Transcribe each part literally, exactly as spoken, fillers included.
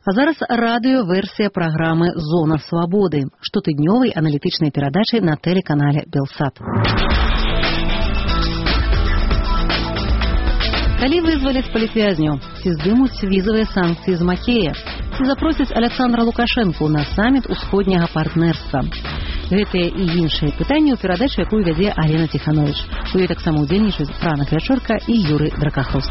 А зараз радыёверсія праграмы «Зона свабоды» штотыднёвай аналітычнай перадачы на тэлеканале «Белсат». Калі вызваляць палітвязняў, ці здымуць візавыя санкцыі з Макея, ці запросяць Александра Лукашэнку на саміт усходняга партнерства. Гэтыя і іншыя пытанні ў перадачы, якую вядзе Алена Ціхановіч. У ёй таксама ўдзельнічаюць Франа Крячорка і Юрый Дракахрост.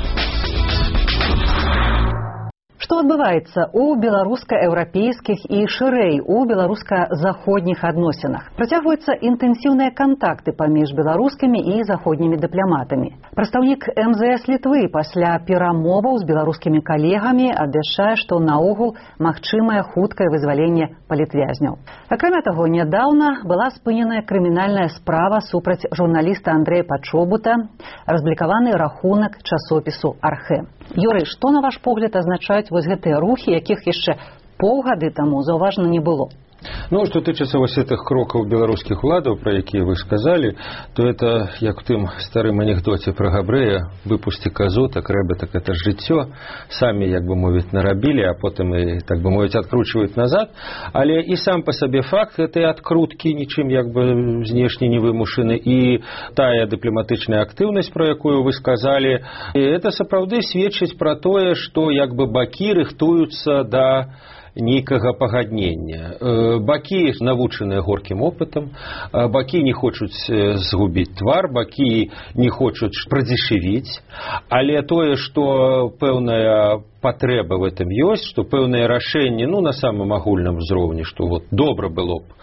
Што адбываецца ў беларуска-еўрапейскіх і шырэй у беларуска-заходніх адносінах? Працягваюцца інтэнсіўныя кантакты паміж беларускімі і заходнімі дыпламатамі. Прадстаўнік эм зэ эс Літвы пасля перамоваў з беларускімі калегамі абяшчае, што наогул магчымае хуткае вызваленне палітвязняў. Акрамя таго, нядаўна была спыненая крымінальная справа супраць журналіста Андрэя Пачобута, разблікаваны рахунак часопісу «Архэ». Юрый, што, на ваш погляд, азначаюць вось гэтыя рухі, якіх яшчэ паўгады таму заўважна не было? Ну, что тычыцца вось этих крокаў беларускіх уладаў, про якія вы сказали, то это, як в тым старым анекдоце про Габрэя, выпусти козу, так рэбе, так это жыццё, самі, як бы мовіць, нарабілі, а потым і, так бы мовіць, адкручваюць назад, але і сам по сабе факт гэтай адкруткі нічым, як бы, знешне не вымушаны, і тая дыпламатычная актыўнасць, про якую вы сказали, і это сапраўды сведчыць про тое, што, як бы, бакі рыхтуюцца да нейкага пагаднення. Бакі навучаныя горкім опытам, бакі не хочуць згубіць твар, бакі не хочуць прадзешевіць, але тое, што пэўная патрэба в этом ёсць, што пэўнае рашэнне, ну, на самым агульным узроўні, што вот добра было б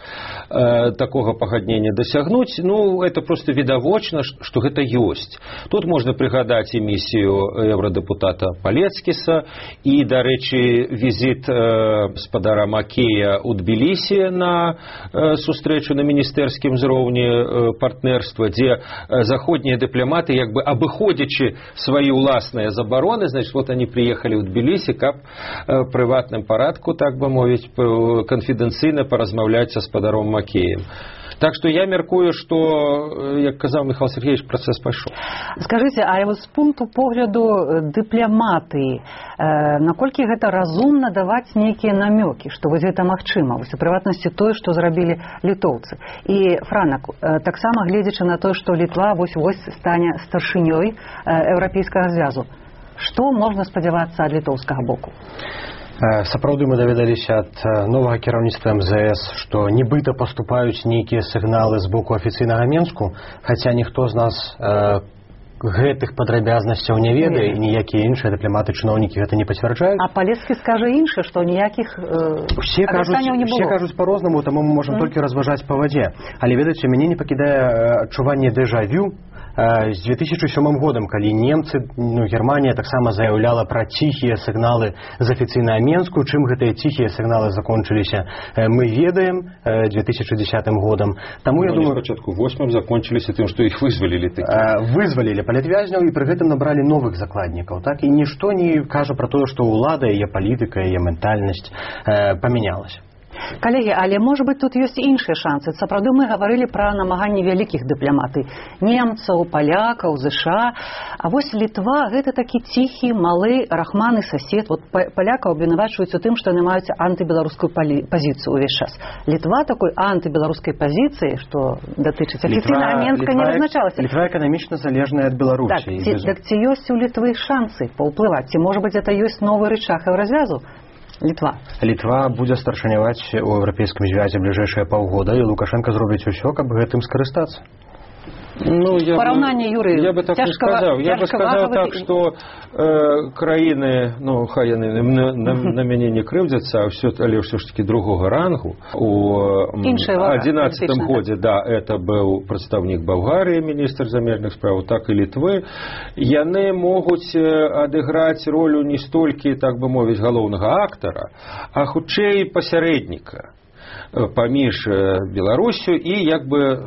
э, такога пагаднення дасягнуць, ну, это просто відавочна, што гэта ёсць. Тут можна прыгадаць эмісію еўрадэпутата Палецкіса і, дарэчы, візіт э, спадара Макея ў Тбілісі на э, сустрэчу на міністэрскім узроўні э, партнерства, дзе э, заходнія дыпламаты, як бы абыходзячы свае ўласныя забароны, значит, вот они приехали ў Тбілісі, каб э, прыватным парадку, так бы мовіць, канфідэнцыйна паразмаўляць са спадаром Макеем. Так што я мяркую, што, як казаў Михаил Сергеевич, працэс пайшоў. Скажыце, а з пункту погляду дыпламатыі, э, наколькі гэта разумна даваць нейкія намёкі, што вось гэта магчыма, вось у прыватнасці тое, што зрабілі літоўцы. І, Франак, э, таксама гледзячы на тое, што Літва вось-вось стане старшынёй э, еўрапейскага звязу, што можна спадзявацца ад літоўскага боку? Сапраўды мы даведаліся ад новага кіраўніцтва эм зэ эс, што нібыта паступаюць нейкія сігналы з боку афіцыйнага Менску, хаця ніхто з нас э, гэтых падрабязнасцяў не ведае, і ніякія іншыя дыпламаты, чыноўнікі гэта не пацвярджаюць. А Палецкі скажа інша, што ніякіх э, абяцанняў не было. Усе кажуць па-рознаму, таму мы можам mm. толькі разважаць па вадзе. Але, ведаеце, мяне не пакідае адчуванне дэжавю з две тысячи сёмым годам, калі немцы, ну, Германія таксама заяўляла пра ціхія сігналы з афіцыйнага Менску. Чым гэтыя ціхія сігналы закончыліся, мы ведаем, две тысячи десятым годам. Таму, я думаю, спачатку восьмым закончыліся тым, што іх вызвалілі такі. Вызвалілі палітвязняў і пры гэтым набралі новых закладнікаў, так? І нішто не кажа пра тое, што ўлада, яе палітыка, яе ментальнасць э, памянялася. Калегі, але, можа быць, тут ёсць іншыя шансы. Сапраўды мы гаварылі пра намаганні вялікіх дыпламатый. Немцаў, палякаў, ЗША. А вось Літва — гэта такі ціхі, малы, рахманы сасед. Вот палякаў абвінавачваюць у тым, што яны маюць антыбеларускую пазіцыю ўвесь час. Літва такой антыбеларускай пазіцыі, што датычыць афіцыйнага Менска, не вызначалася. Літва эканамічна залежная ад Беларусі. Так, ці, так ці ёсць у Літвы шансы паўплываць? Ці, можа быць, гэта ёсць новы рычаг еўразвязу? Літва. Літва будзе старшыняваць у еўрапейскім звязе бліжэйшыя паўгода, і Лукашенко зробіць усё, каб гэтым скарыстацца. Ну, я Параўнанне, бы, Юрый, я бы так не сказал. Я бы сказал так, что э, краіны, ну, хай яны на, на, на мяне не крыўдзяцца, а ўсё, але ўсё ж таки другого рангу. У адзінаццатым годзе, да, это быў прадстаўнік Балгарыі, міністр замежных справ, так і Літвы. Яны могуць адыграць ролю не столькі, так бы мовіць, галоўнага актара, а хутчэй пасярэдніка паміж Беларусю і, як бы,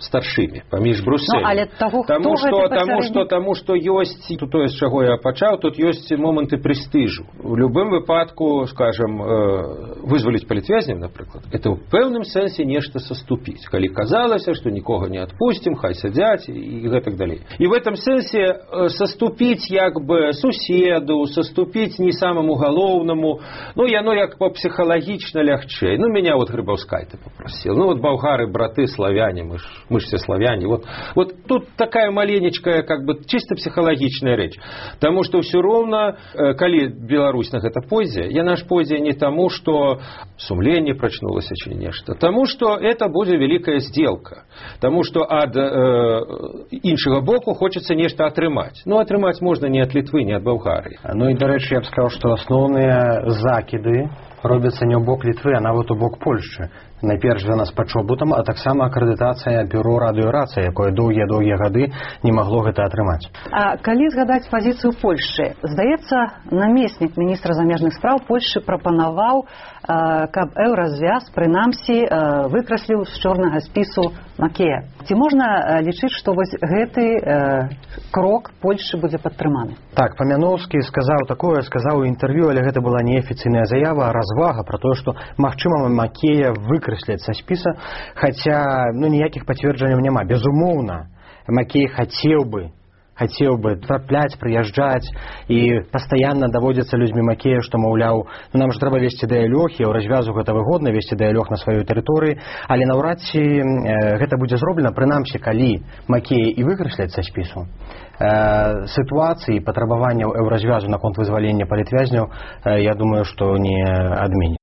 старшымі паміж Брусэлем. Ну, але таго, таму, хто што, гэта таму, пасярэднік? што, таму што ёсць тое, з чаго я пачаў, тут ёсць моманты прэстыжу. У любым выпадку, скажем, вызваліць палітвязняў, напрыклад, это ў пэўным сэнсе нешта саступіць, калі казалася, што нікога не адпусцім, хай сядзяць і гэтак далей. І в этом сэнсе саступіць як бы суседу, саступіць не самому галоўнаму, ну яно як бы псіхалагічна лягчэй. Ну меня вот Грыбаўскай-то попросил. Ну вот болгары, браты, славяне, мы ж, мы ж все славяне. Вот, вот тут такая маленечкая, как бы чисто психологичная речь. Потому что все ровно, коли Беларусь на это пойдзе, яна ж пойдзе не тому, что сумленне прачнулася чи нешта, тому что это будет великая сделка. Тому что от э, іншага боку хочется нешта атрымаць. Ну атрымаць можно не от Литвы, не от Болгары. Ну и, до речі, я б сказал, что основные закиды робяцца не ў бок Літвы, а нават у бок Польшчы. Найперш за нас пачобутам, а таксама акрэдытацыя бюро радыёрацыі, якое доўгія-доўгія гады не магло гэта атрымаць. А калі згадаць пазіцыю Польшчы, здаецца, намеснік міністра замежных спраў Польшчы прапанаваў, каб еўразвяз прынамсі выкрасліў з чорнага спісу Макея. Ці можна лічыць, што вось гэты крок Польшчы будзе падтрыманы? Так, Памяноўскі сказаў такое, сказаў у інтэрв'ю, але гэта была неафіцыйная заява, а развага пра тое, што магчыма Макея выкрэсляць са спіса, хаця ну, ніякіх пацверджанняў няма. Безумоўна, Макей хацеў бы хацеў бы трапляць, прыязджаць, і пастаянна даводзіцца людзьмі Макея, што, маўляў, ну, нам ж трэба весці дыялог, і ў развязу гэта выгодна, весці дыялог на сваёй тэрыторыі, але наўрад ці э, гэта будзе зроблена, прынамсі, калі Макея і выкрэсляць са спісу. Э, сітуацыі, патрабаванняў еўразвязу наконт вызвалення палітвязняў, э, я думаю, што не адмене.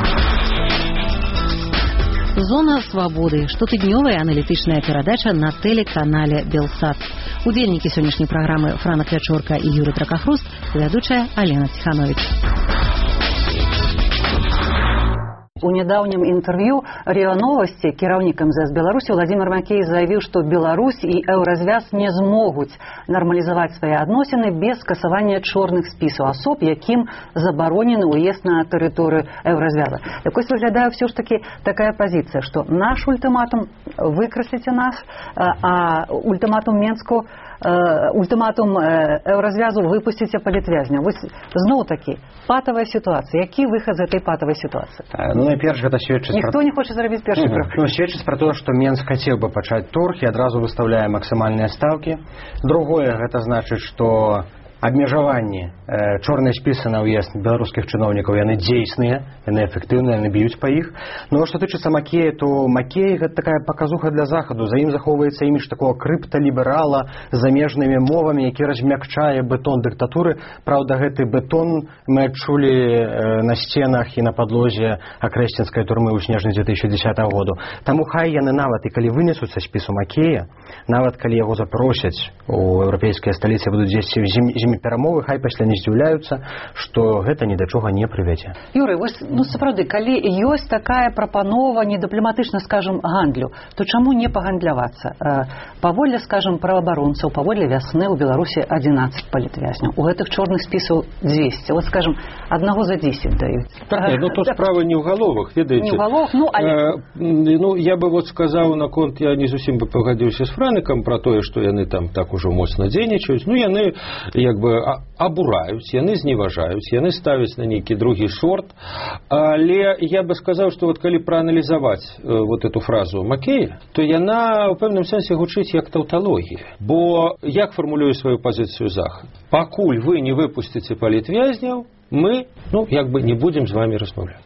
Зона свабоды. Штотыднёвая аналітычная перадача на тэлеканале Белсат. Удзельнікі сённяшняй праграмы Франа Клячорка і Юрый Тракахруст, вядучая Алена Ціханович. У нядаўнім інтэрв'ю РИА Новости кіраўнік эм зэ эс Беларусі Владимир Макей заявіў, што Беларусь і еўразвяз не змогуць нармалізаваць свае адносіны без скасавання чорных спісаў асоб, якім забаронены ўезд на тэрыторыю еўразвяза. Якось выглядае ўсё ж такі такая пазіцыя, што наш ультыматум выкрасліце нас, а ультыматум Менску ультыматум еўразвязу выпусціце палітвязня. Вось зноў такі патавая сітуацыя. Які выхад з этой патавай сітуацыі? Ну, найперш гэта сведчыць ніхто пра... не хоча зрабіць першы крок. Ну, сведчыць пра тое, што Менск хацеў бы пачаць торг і адразу выстаўляе максімальныя стаўкі. Другое, гэта значыць, што абмежаванні, э, чорныя спісы на ўезд беларускіх чыноўнікаў, яны дзейсныя, яны эфектыўныя, яны б'юць па іх. Но што тычыцца Макея, то Макей гэта такая паказуха для Захаду. За ім захоўваецца імідж такого крыпталіберала з замежнымі мовамі, які размякчае бетон дыктатуры. Праўда, гэты бетон мы адчулі э, на сценах і на падлозе акрэсцінскай турмы ў снежні дзве тысячы дзесятага году. Таму хай яны нават і калі вынесуць са спісу Макея, нават калі яго запросяць у еўрапейскія сталіцы, будуць дзесьці ў зім перамовы, хай пасля не здзіўляюцца, што гэта ні да чога не прывядзе. Юрый, вось, ну сапраўды, калі ёсць такая прапанова недыпламатычна, скажем, гандлю, то чаму не пагандлявацца? Паводле, скажем, праваабаронцаў, паводле вясны ў Беларусі адзінаццаць палітвязняў. У гэтых чорных спісаў дзвесце. Вот, скажем, аднаго за дзесяць даюць. Так, ну тут справа не ў галовах, ведаеце. Не ў галовах, ну, але... Э, ну, я бы вот сказаў наконт, я не зусім бы пагадзіўся з Франыкам пра тое, што яны там так ужо моцна дзейнічаюць. Ну, яны, як бы, абураюць, яны зневажаюць, яны ставяць на нейкі другі сорт. Але я бы сказаў, што вот калі прааналізаваць э, вот эту фразу Макея, то яна ў пэўным сэнсе гучыць як таўталогія. Бо як фармулюе сваю пазіцыю Захад? Пакуль вы не выпусціце палітвязняў, мы, ну, як бы не будзем з вами размаўляць.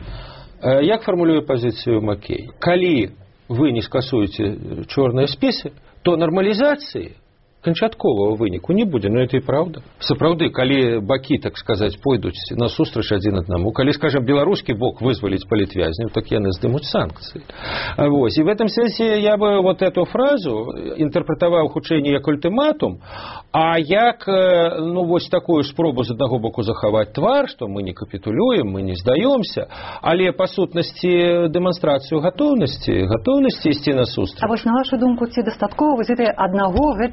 Э, як фармулюе пазіцыю Макей? Калі вы не скасуеце чорныя спісы, то нармалізацыі канчаткового выніку не будзе, но это і праўда. Сапраўды, калі бакі, так сказаць, пойдуць насустрач адзін аднаму, калі, скажем, беларускі бок вызваліць палітвязняў, так яны здымуць санкцыі. Вось. І в этом сенсе я бы вот эту фразу інтэрпрэтаваў хутчэй не як ультыматум, а як, ну, вось такую спробу з аднаго боку захаваць твар, што мы не капітулюем, мы не здаёмся, але па сутнасці дэманстрацыю гатоўнасці, гатоўнасці ісці насустрач. А вось на вашу думку, ці дастаткова вось аднаго гэтага універсальнага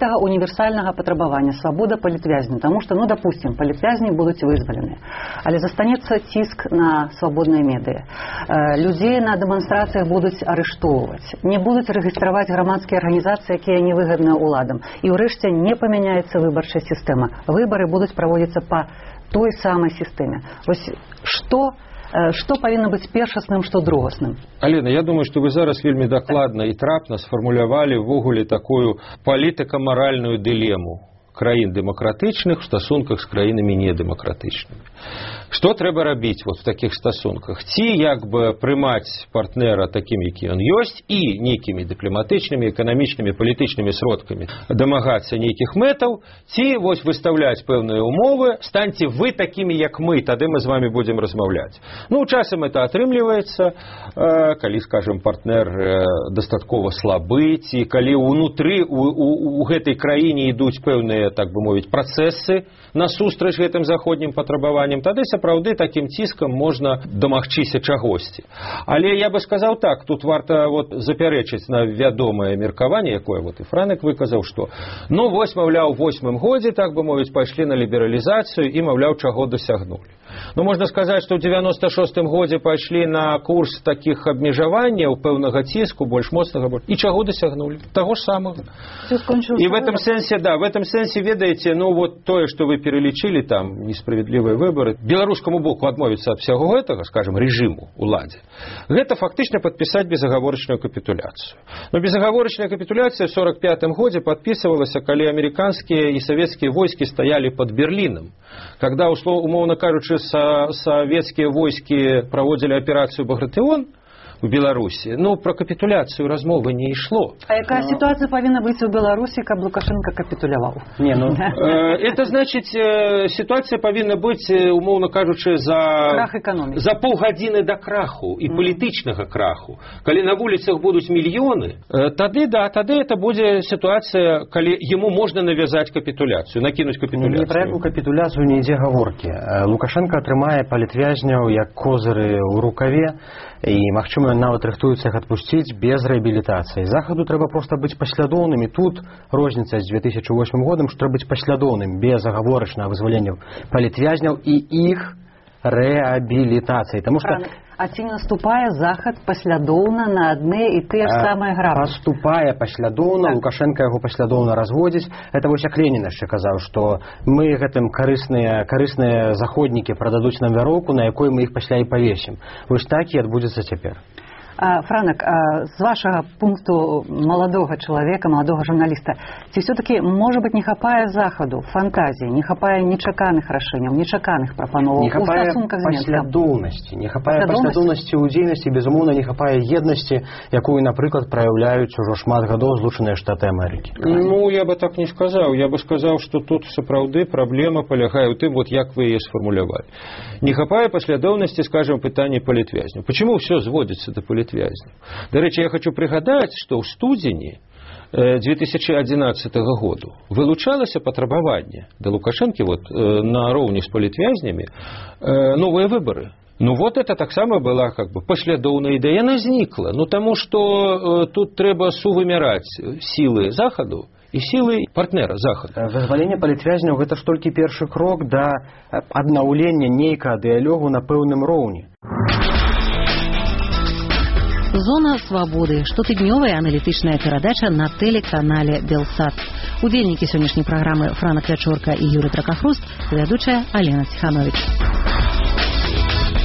універсальнага патрабавання свабода палітвязняў, таму што, ну, допустим, палітвязні будуць вызвалены, але застанецца ціск на свабодныя медыа. Людзей на дэманстрацыях будуць арыштоўваць, не будуць рэгістраваць грамадскія арганізацыі, якія невыгадныя ўладам, і ўрэшце не памяняецца выбарчая сістэма. Выбары будуць праводзіцца па той самай сістэме. Вось што Што павінна быць першасным, што другасным? Алена, я думаю, што вы зараз вельмі дакладна і трапна сфармулявалі ўвогуле такую палітыка-маральную дылему краін дэмакратычных в стасунках з краінамі недэмакратычнымі. Што трэба рабіць вот в такіх стасунках? Ці як бы прымаць партнера такім, які ён ёсць, і нейкімі дыпламатычнымі, эканамічнымі, палітычнымі сродкамі дамагацца нейкіх мэтаў, ці вось выстаўляць пэўныя умовы, станьце вы такімі, як мы, тады мы з вами будзем размаўляць. Ну, часам это атрымліваецца, калі, скажем, партнер дастаткова слабы, ці калі ўнутры у, у, у гэтай краіне ідуць пэўныя, так бы мовіць, працэсы насустрач гэтым заходнім патрабаванням, тады сапраўды такім ціскам можна дамагчыся чагосьці. Але я бы сказаў так, тут варта вот запярэчыць на вядомае меркаванне, якое вот і Франек выказаў, што ну вось, маўляў, у восьмым годзе, так бы мовіць, пайшлі на лібералізацыю і, маўляў, чаго дасягнулі. Ну, можна сказаць, што ў девяносто шостым годзе пайшлі на курс такіх абмежаванняў, пэўнага ціску, больш моцнага, і чаго дасягнулі? Таго ж самага. І в этом сэнсе, да, в этом сэнсе, ведаеце, ну, вот тое, што вы пералічылі, там, несправядлівыя выбары, беларускаму боку адмовіцца ад всяго гэтага, скажем, рэжыму уладзе, гэта фактычна падпісаць безагаворачную капітуляцыю. Но безагаворачная капітуляцыя в сорок пятым годзе падпісывалася, калі амерыканскія і савецкія войскі стаялі пад Берлінам, когда, умоўна кажучы, советские войски проводили операцию «Багратион» в Беларуси, но про капитуляцию размовы не ишло. А какая но... ситуация повинна быть в Беларуси, как Лукашенко капитулявал? Не, ну... Это значит, ситуация повинна быть, умовно кажучи, за... Крах экономики. За полгодины до краху и mm. политичного краху. Коли на улицах будут миллионы, тогда, да, тогда это будет ситуация, коли ему можно навязать капитуляцию, накинуть капитуляцию. Не про эту капитуляцию не ідзе гаворки. Лукашенко атрымае палітвязняў як козыры ў рукаве, і, магчыма, нават рыхтуюцца іх адпусціць без рэабілітацыі. Захаду трэба проста быць паслядоўным, і тут розніца з две тысячи восьмым годам, што трэба быць паслядоўным, без агаворачнага вызвалення палітвязняў і іх рэабілітацыі. Таму што а ці не наступае захад паслядоўна на адны і тыя ж самыя грабы? Наступае паслядоўна, так. Лукашенко яго паслядоўна разводзіць. Это вось як Ленін яшчэ казаў, што мы гэтым карысныя, карысныя заходнікі прададуць нам вяроўку, на якой мы іх пасля і павесім. Вось так і адбудзецца цяпер. Франак, з вашага пункту маладога чалавека, маладога журналіста, ці все-таки, можа быть, не хапае захаду, фантазіі, не хапае нечаканых рашэнняў, нечаканых прапановаў у стасунках з Мінскам? Паслядоўнасці, не хапае паслядоўнасці ў дзейнасці, безумоўна, не хапае еднасці, якую, напрыклад, праяўляюць ужо шмат гадоў Злучаныя Штаты Амерыкі. Ну, я бы так не сказаў. Я бы сказаў, што тут сапраўды праблема палягае ў тым, вот як вы яе сфармулявалі. Не хапае паслядоўнасці, скажем, пытанні палітвязняў. Почему все зводится до палітвязняў? До речі, я хочу пригадать, что в студзені две тысячи одиннадцатого года вылучалось патрабаванне до Лукашенко вот, на роўні з палітвязнямі новые выборы. Ну вот это так само была как бы паслядоўная ідэя, яна знікла. Ну тому что тут трэба сувымяраць сілы Захаду і сілы партнера Захаду. Вызваленне палітвязняў гэта ж толькі першы крок да аднаўлення нейкага дыялогу на пэўным роўні. Зона свабоды. Штотыднёвая аналітычная перадача на тэлеканале Белсат. Удзельнікі сённяшняй праграмы Франак Вячорка і Юрый Тракахруст, вядучая Алена Ціханович.